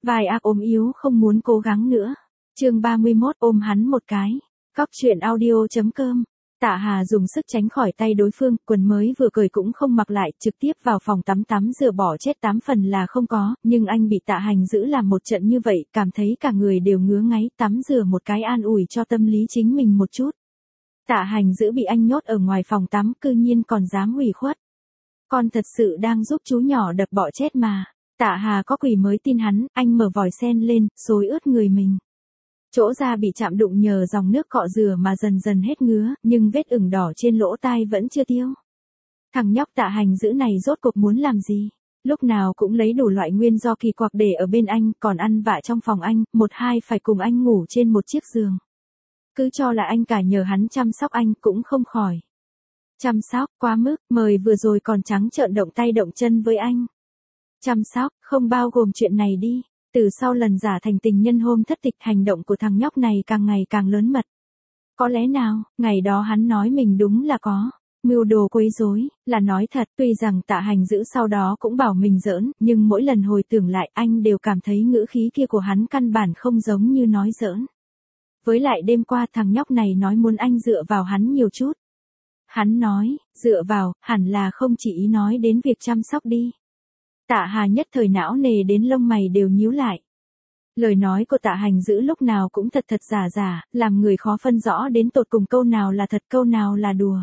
Vai ác ốm yếu không muốn cố gắng nữa. Chương 31 ôm hắn một cái. Cóc truyện audio.com. Tạ Hà dùng sức tránh khỏi tay đối phương, quần mới vừa cởi cũng không mặc lại, trực tiếp vào phòng tắm rửa bỏ chết 8 phần là không có, nhưng anh bị Tạ Hành giữ làm một trận như vậy, cảm thấy cả người đều ngứa ngáy, tắm rửa một cái an ủi cho tâm lý chính mình một chút. Tạ Hành giữ bị anh nhốt ở ngoài phòng tắm, cư nhiên còn dám ủy khuất. Con thật sự đang giúp chú nhỏ đập bọ chết mà. Tạ Hà có quỷ mới tin hắn, anh mở vòi sen lên, xối ướt người mình. Chỗ da bị chạm đụng nhờ dòng nước cọ rửa mà dần dần hết ngứa, nhưng vết ửng đỏ trên lỗ tai vẫn chưa tiêu. Thằng nhóc Tạ Hành giữ này rốt cuộc muốn làm gì? Lúc nào cũng lấy đủ loại nguyên do kỳ quặc để ở bên anh, còn ăn vạ trong phòng anh, một hai phải cùng anh ngủ trên một chiếc giường. Cứ cho là anh cả nhờ hắn chăm sóc anh cũng không khỏi. Chăm sóc, quá mức, mời vừa rồi còn trắng trợn động tay động chân với anh. Chăm sóc, không bao gồm chuyện này đi. Từ sau lần giả thành tình nhân hôm thất tịch, hành động của thằng nhóc này càng ngày càng lớn mật. Có lẽ nào, ngày đó hắn nói mình đúng là có mưu đồ quấy rối, là nói thật, tuy rằng Tạ Hành giữ sau đó cũng bảo mình giỡn, nhưng mỗi lần hồi tưởng lại anh đều cảm thấy ngữ khí kia của hắn căn bản không giống như nói giỡn. Với lại đêm qua thằng nhóc này nói muốn anh dựa vào hắn nhiều chút. Hắn nói, dựa vào, hẳn là không chỉ ý nói đến việc chăm sóc đi. Tạ Hà nhất thời não nề đến lông mày đều nhíu lại. Lời nói của Tạ Hành giữ lúc nào cũng thật giả, làm người khó phân rõ đến tột cùng câu nào là thật câu nào là đùa.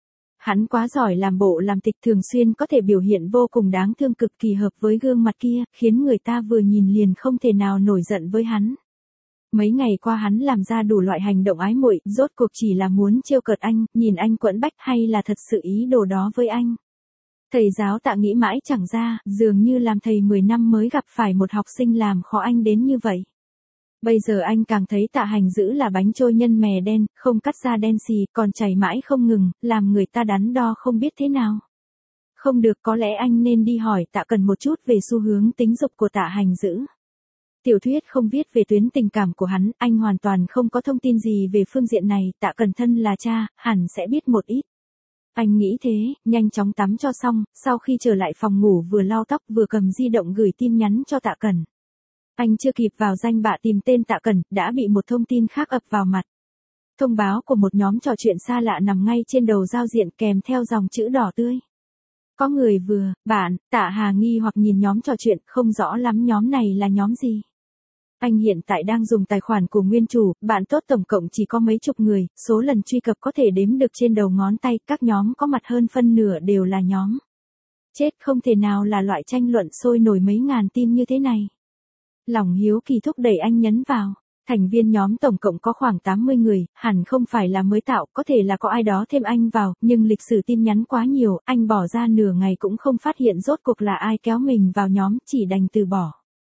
Hắn quá giỏi làm bộ làm tịch, thường xuyên có thể biểu hiện vô cùng đáng thương, cực kỳ hợp với gương mặt kia, khiến người ta vừa nhìn liền không thể nào nổi giận với hắn. Mấy ngày qua hắn làm ra đủ loại hành động ái muội, rốt cuộc chỉ là muốn trêu cợt anh, nhìn anh quẫn bách, hay là thật sự ý đồ đó với anh. Thầy giáo Tạ nghĩ mãi chẳng ra, dường như làm thầy 10 năm mới gặp phải một học sinh làm khó anh đến như vậy. Bây giờ anh càng thấy Tạ Hành giữ là bánh trôi nhân mè đen, không cắt ra đen xì, còn chảy mãi không ngừng, làm người ta đắn đo không biết thế nào. Không được, có lẽ anh nên đi hỏi Tạ Cần một chút về xu hướng tính dục của Tạ Hành giữ. Tiểu thuyết không viết về tuyến tình cảm của hắn, anh hoàn toàn không có thông tin gì về phương diện này, Tạ Cần thân là cha, hẳn sẽ biết một ít. Anh nghĩ thế, nhanh chóng tắm cho xong, sau khi trở lại phòng ngủ vừa lau tóc vừa cầm di động gửi tin nhắn cho Tạ Cần. Anh chưa kịp vào danh bạ tìm tên Tạ Cần, đã bị một thông tin khác ập vào mặt. Thông báo của một nhóm trò chuyện xa lạ nằm ngay trên đầu giao diện kèm theo dòng chữ đỏ tươi. Có người vừa, bạn, Tạ Hà nghi hoặc nhìn nhóm trò chuyện, không rõ lắm nhóm này là nhóm gì. Anh hiện tại đang dùng tài khoản của nguyên chủ, bạn tốt tổng cộng chỉ có mấy chục người, số lần truy cập có thể đếm được trên đầu ngón tay, các nhóm có mặt hơn phân nửa đều là nhóm. Chết, không thể nào là loại tranh luận sôi nổi mấy ngàn tin như thế này. Lòng hiếu kỳ thúc đẩy anh nhấn vào. Thành viên nhóm tổng cộng có khoảng 80 người, hẳn không phải là mới tạo, có thể là có ai đó thêm anh vào, nhưng lịch sử tin nhắn quá nhiều, anh bỏ ra nửa ngày cũng không phát hiện rốt cuộc là ai kéo mình vào nhóm, chỉ đành từ bỏ.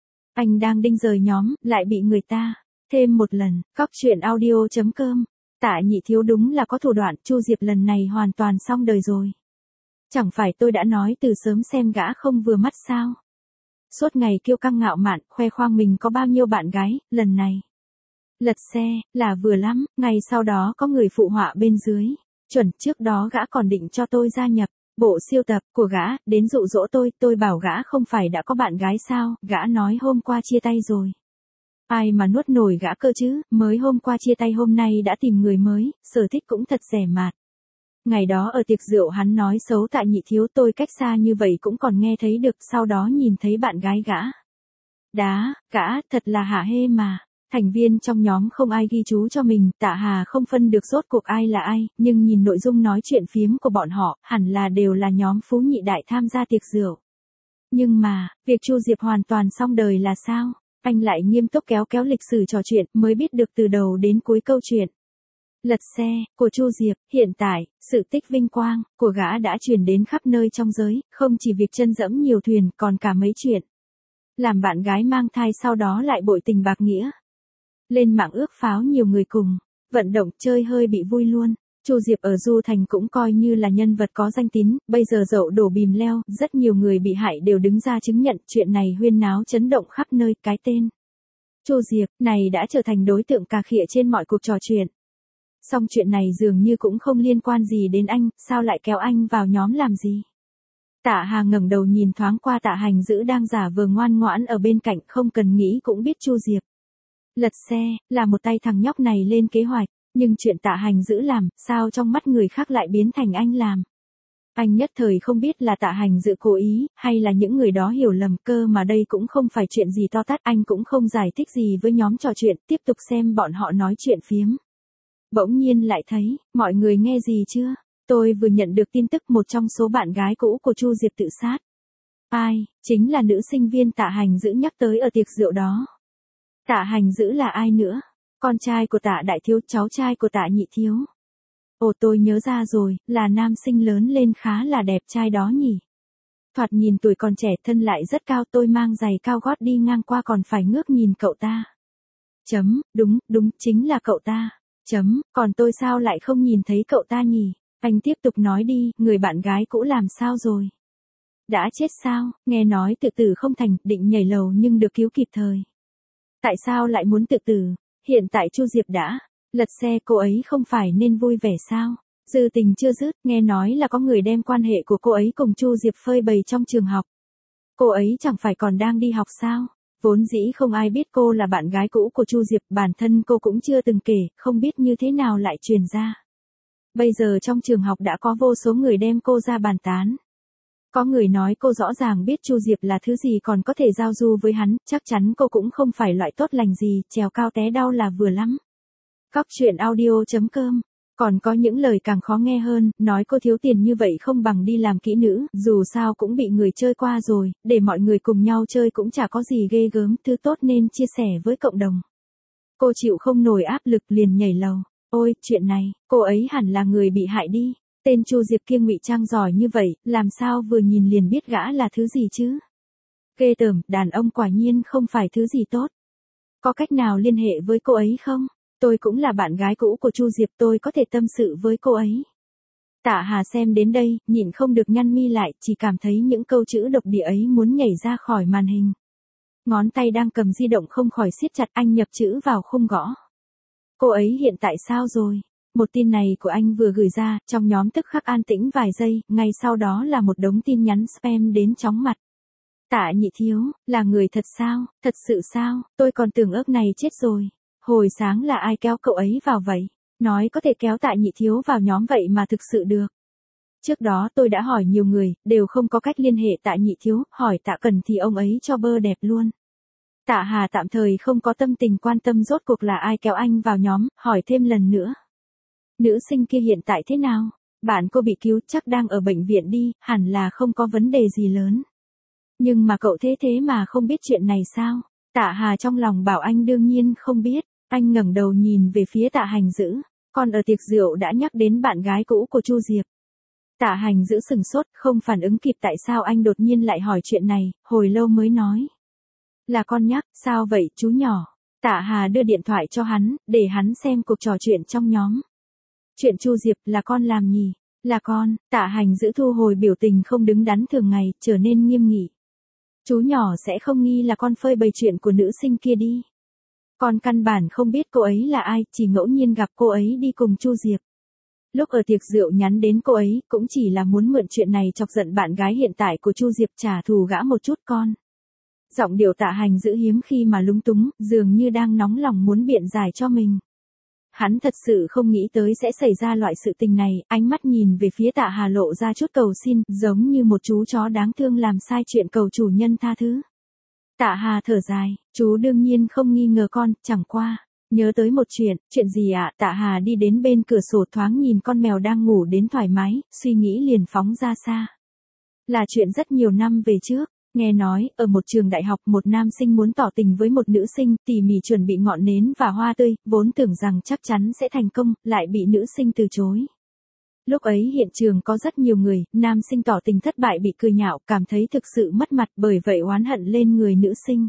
Anh đang đinh rời nhóm, lại bị người ta thêm một lần. Cóc truyện audio.com. Tạ Nhị Thiếu đúng là có thủ đoạn, Chu Diệp lần này hoàn toàn xong đời rồi. Chẳng phải tôi đã nói từ sớm xem gã không vừa mắt sao? Suốt ngày kiêu căng ngạo mạn, khoe khoang mình có bao nhiêu bạn gái, lần này lật xe, là vừa lắm, ngày sau đó có người phụ họa bên dưới. Chuẩn, trước đó gã còn định cho tôi gia nhập bộ siêu tập của gã, đến dụ dỗ tôi bảo gã không phải đã có bạn gái sao, gã nói hôm qua chia tay rồi. Ai mà nuốt nổi gã cơ chứ, mới hôm qua chia tay hôm nay đã tìm người mới, sở thích cũng thật rẻ mạt. Ngày đó ở tiệc rượu hắn nói xấu Tạ Nhị Thiếu, tôi cách xa như vậy cũng còn nghe thấy được, sau đó nhìn thấy bạn gái gã. Gã, thật là hả hê mà. Thành viên trong nhóm không ai ghi chú cho mình, Tạ Hà không phân được rốt cuộc ai là ai, nhưng nhìn nội dung nói chuyện phiếm của bọn họ, hẳn là đều là nhóm phú nhị đại tham gia tiệc rượu. Nhưng mà, việc Chu Diệp hoàn toàn xong đời là sao? Anh lại nghiêm túc kéo lịch sử trò chuyện, mới biết được từ đầu đến cuối câu chuyện. Lật xe, của Chu Diệp, hiện tại, sự tích vinh quang, của gã đã truyền đến khắp nơi trong giới, không chỉ việc chân dẫm nhiều thuyền, còn cả mấy chuyện. Làm bạn gái mang thai sau đó lại bội tình bạc nghĩa. Lên mạng ước pháo nhiều người cùng, vận động chơi hơi bị vui luôn. Chu Diệp ở Du Thành cũng coi như là nhân vật có danh tín, bây giờ dậu đổ bìm leo, rất nhiều người bị hại đều đứng ra chứng nhận, chuyện này huyên náo chấn động khắp nơi, cái tên Chu Diệp này đã trở thành đối tượng cà khịa trên mọi cuộc trò chuyện. Song chuyện này dường như cũng không liên quan gì đến anh, sao lại kéo anh vào nhóm làm gì? Tạ Hà ngẩng đầu nhìn thoáng qua Tạ Hành Dữ đang giả vờ ngoan ngoãn ở bên cạnh, không cần nghĩ cũng biết Chu Diệp lật xe, là một tay thằng nhóc này lên kế hoạch, nhưng chuyện Tạ Hành Dữ làm, sao trong mắt người khác lại biến thành anh làm. Anh nhất thời không biết là Tạ Hành Dữ cố ý, hay là những người đó hiểu lầm, cơ mà đây cũng không phải chuyện gì to tát, anh cũng không giải thích gì với nhóm trò chuyện, tiếp tục xem bọn họ nói chuyện phiếm. Bỗng nhiên lại thấy, mọi người nghe gì chưa? Tôi vừa nhận được tin tức một trong số bạn gái cũ của Chu Diệp tự sát. Ai? Chính là nữ sinh viên Tạ Hành Dữ nhắc tới ở tiệc rượu đó. Tạ Hành Dữ là ai nữa? Con trai của Tạ Đại Thiếu, cháu trai của Tạ Nhị Thiếu. Ồ, tôi nhớ ra rồi, là nam sinh lớn lên khá là đẹp trai đó nhỉ. Thoạt nhìn tuổi còn trẻ, thân lại rất cao, tôi mang giày cao gót đi ngang qua còn phải ngước nhìn cậu ta. Đúng, chính là cậu ta. Còn tôi sao lại không nhìn thấy cậu ta nhỉ? Anh tiếp tục nói đi, người bạn gái cũ làm sao rồi? Đã chết sao? Nghe nói tự tử không thành, định nhảy lầu nhưng được cứu kịp thời. Tại sao lại muốn tự tử? Hiện tại Chu Diệp đã lật xe, cô ấy không phải nên vui vẻ sao? Dư tình chưa dứt, nghe nói là có người đem quan hệ của cô ấy cùng Chu Diệp phơi bày trong trường học. Cô ấy chẳng phải còn đang đi học sao? Vốn dĩ không ai biết cô là bạn gái cũ của Chu Diệp, bản thân cô cũng chưa từng kể, không biết như thế nào lại truyền ra. Bây giờ trong trường học đã có vô số người đem cô ra bàn tán. Có người nói cô rõ ràng biết Chu Diệp là thứ gì còn có thể giao du với hắn, chắc chắn cô cũng không phải loại tốt lành gì, trèo cao té đau là vừa lắm. Cóc truyện audio.com. Còn có những lời càng khó nghe hơn, nói cô thiếu tiền như vậy không bằng đi làm kỹ nữ, dù sao cũng bị người chơi qua rồi, để mọi người cùng nhau chơi cũng chả có gì ghê gớm, thứ tốt nên chia sẻ với cộng đồng. Cô chịu không nổi áp lực liền nhảy lầu. Ôi, chuyện này, cô ấy hẳn là người bị hại đi. Tên Chu Diệp kia ngụy trang giỏi như vậy, làm sao vừa nhìn liền biết gã là thứ gì chứ? Ghê tởm, đàn ông quả nhiên không phải thứ gì tốt. Có cách nào liên hệ với cô ấy không? Tôi cũng là bạn gái cũ của Chu Diệp, tôi có thể tâm sự với cô ấy. Tạ Hà xem đến đây, nhịn không được nhăn mi lại, chỉ cảm thấy những câu chữ độc địa ấy muốn nhảy ra khỏi màn hình. Ngón tay đang cầm di động không khỏi siết chặt, anh nhập chữ vào khung gõ. Cô ấy hiện tại sao rồi? Một tin này của anh vừa gửi ra, trong nhóm tức khắc an tĩnh vài giây, ngay sau đó là một đống tin nhắn spam đến chóng mặt. Tạ Nhị Thiếu, là người thật sao? Thật sự sao? Tôi còn tưởng ước này chết rồi. Hồi sáng là ai kéo cậu ấy vào vậy? Nói có thể kéo Tạ Nhị Thiếu vào nhóm vậy mà thực sự được. Trước đó tôi đã hỏi nhiều người, đều không có cách liên hệ Tạ Nhị Thiếu, hỏi Tạ Cần thì ông ấy cho bơ đẹp luôn. Tạ Hà tạm thời không có tâm tình quan tâm rốt cuộc là ai kéo anh vào nhóm, hỏi thêm lần nữa. Nữ sinh kia hiện tại thế nào? Bạn cô bị cứu, chắc đang ở bệnh viện đi, hẳn là không có vấn đề gì lớn. Nhưng mà cậu thế mà không biết chuyện này sao? Tạ Hà trong lòng bảo anh đương nhiên không biết. Anh ngẩng đầu nhìn về phía Tạ Hành Dữ. Còn ở tiệc rượu đã nhắc đến bạn gái cũ của Chu Diệp. Tạ Hành Dữ sừng sốt, không phản ứng kịp tại sao anh đột nhiên lại hỏi chuyện này, hồi lâu mới nói. Là con nhắc, sao vậy chú nhỏ? Tạ Hà đưa điện thoại cho hắn, để hắn xem cuộc trò chuyện trong nhóm. Chuyện Chu Diệp là con làm nhỉ? Là con. Tạ Hành Dữ thu hồi biểu tình không đứng đắn thường ngày, trở nên nghiêm nghị. Chú nhỏ sẽ không nghi là con phơi bày chuyện của nữ sinh kia đi. Con căn bản không biết cô ấy là ai, chỉ ngẫu nhiên gặp cô ấy đi cùng Chu Diệp. Lúc ở tiệc rượu nhắn đến cô ấy, cũng chỉ là muốn mượn chuyện này chọc giận bạn gái hiện tại của Chu Diệp, trả thù gã một chút con. Giọng điệu Tạ Hành Dữ hiếm khi mà lúng túng, dường như đang nóng lòng muốn biện giải cho mình. Hắn thật sự không nghĩ tới sẽ xảy ra loại sự tình này, ánh mắt nhìn về phía Tạ Hà lộ ra chút cầu xin, giống như một chú chó đáng thương làm sai chuyện cầu chủ nhân tha thứ. Tạ Hà thở dài, chú đương nhiên không nghi ngờ con, chẳng qua. Nhớ tới một chuyện gì ạ? Tạ Hà đi đến bên cửa sổ thoáng nhìn con mèo đang ngủ đến thoải mái, suy nghĩ liền phóng ra xa. Là chuyện rất nhiều năm về trước. Nghe nói, ở một trường đại học một nam sinh muốn tỏ tình với một nữ sinh, tỉ mỉ chuẩn bị ngọn nến và hoa tươi, vốn tưởng rằng chắc chắn sẽ thành công, lại bị nữ sinh từ chối. Lúc ấy hiện trường có rất nhiều người, nam sinh tỏ tình thất bại bị cười nhạo, cảm thấy thực sự mất mặt, bởi vậy oán hận lên người nữ sinh.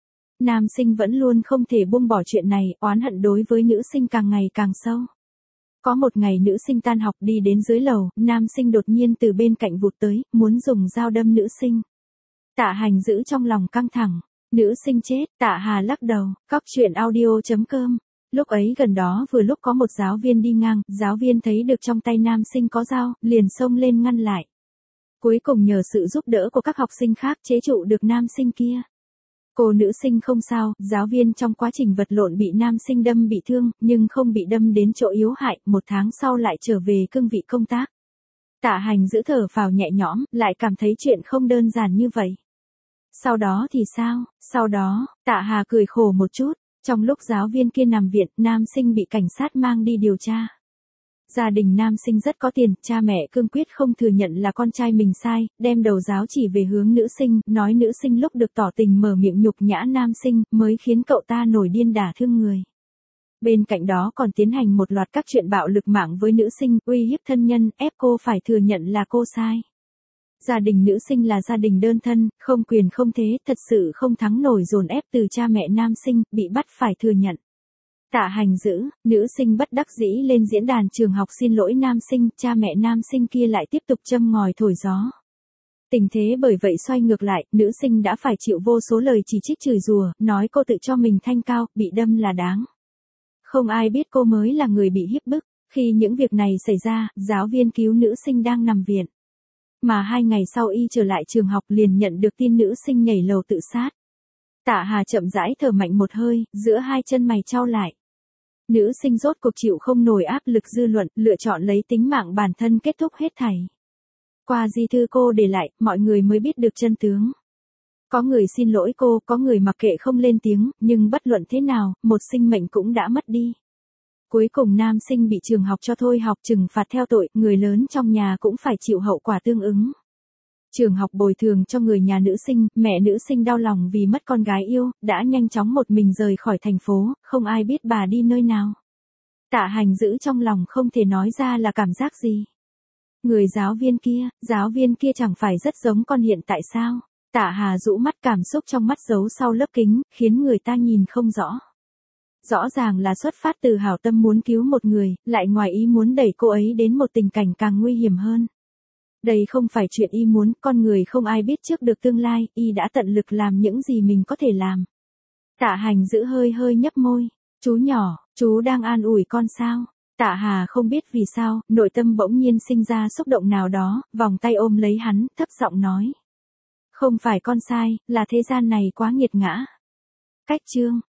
Nam sinh vẫn luôn không thể buông bỏ chuyện này, oán hận đối với nữ sinh càng ngày càng sâu. Có một ngày nữ sinh tan học đi đến dưới lầu, nam sinh đột nhiên từ bên cạnh vụt tới, muốn dùng dao đâm nữ sinh. Tạ Hành Dữ trong lòng căng thẳng. Nữ sinh chết, Tạ Hà lắc đầu, cóc truyện audio.com. Lúc ấy gần đó vừa lúc có một giáo viên đi ngang, giáo viên thấy được trong tay nam sinh có dao, liền xông lên ngăn lại. Cuối cùng nhờ sự giúp đỡ của các học sinh khác chế trụ được nam sinh kia. Cô nữ sinh không sao, giáo viên trong quá trình vật lộn bị nam sinh đâm bị thương, nhưng không bị đâm đến chỗ yếu hại, 1 tháng sau lại trở về cương vị công tác. Tạ Hành giữ thở phào nhẹ nhõm, lại cảm thấy chuyện không đơn giản như vậy. Sau đó thì sao? Sau đó, Tạ Hà cười khổ một chút, trong lúc giáo viên kia nằm viện, nam sinh bị cảnh sát mang đi điều tra. Gia đình nam sinh rất có tiền, cha mẹ cương quyết không thừa nhận là con trai mình sai, đem đầu giáo chỉ về hướng nữ sinh, nói nữ sinh lúc được tỏ tình mở miệng nhục nhã nam sinh, mới khiến cậu ta nổi điên đả thương người. Bên cạnh đó còn tiến hành một loạt các chuyện bạo lực mạng với nữ sinh, uy hiếp thân nhân, ép cô phải thừa nhận là cô sai. Gia đình nữ sinh là gia đình đơn thân, không quyền không thế, thật sự không thắng nổi dồn ép từ cha mẹ nam sinh, bị bắt phải thừa nhận. Tạ Hành giữ, nữ sinh bất đắc dĩ lên diễn đàn trường học xin lỗi nam sinh, cha mẹ nam sinh kia lại tiếp tục châm ngòi thổi gió. Tình thế bởi vậy xoay ngược lại, nữ sinh đã phải chịu vô số lời chỉ trích chửi rủa, nói cô tự cho mình thanh cao, bị đâm là đáng. Không ai biết cô mới là người bị hiếp bức. Khi những việc này xảy ra, giáo viên cứu nữ sinh đang nằm viện. Mà 2 ngày sau y trở lại trường học liền nhận được tin nữ sinh nhảy lầu tự sát. Tạ Hà chậm rãi thở mạnh một hơi, giữa hai chân mày chau lại. Nữ sinh rốt cuộc chịu không nổi áp lực dư luận, lựa chọn lấy tính mạng bản thân kết thúc hết thảy. Qua di thư cô để lại, mọi người mới biết được chân tướng. Có người xin lỗi cô, có người mặc kệ không lên tiếng, nhưng bất luận thế nào, một sinh mệnh cũng đã mất đi. Cuối cùng nam sinh bị trường học cho thôi học trừng phạt theo tội, người lớn trong nhà cũng phải chịu hậu quả tương ứng. Trường học bồi thường cho người nhà nữ sinh, mẹ nữ sinh đau lòng vì mất con gái yêu, đã nhanh chóng một mình rời khỏi thành phố, không ai biết bà đi nơi nào. Tạ Hành giữ trong lòng không thể nói ra là cảm giác gì. Người giáo viên kia chẳng phải rất giống con hiện tại sao? Tạ Hà rũ mắt, cảm xúc trong mắt giấu sau lớp kính, khiến người ta nhìn không rõ. Rõ ràng là xuất phát từ hảo tâm muốn cứu một người, lại ngoài ý muốn đẩy cô ấy đến một tình cảnh càng nguy hiểm hơn. Đây không phải chuyện y muốn, con người không ai biết trước được tương lai, y đã tận lực làm những gì mình có thể làm. Tạ Hành giữ hơi hơi nhấp môi. Chú nhỏ, chú đang an ủi con sao? Tạ Hà không biết vì sao, nội tâm bỗng nhiên sinh ra xúc động nào đó, vòng tay ôm lấy hắn, thấp giọng nói. Không phải con sai, là thế gian này quá nghiệt ngã. Cách chương.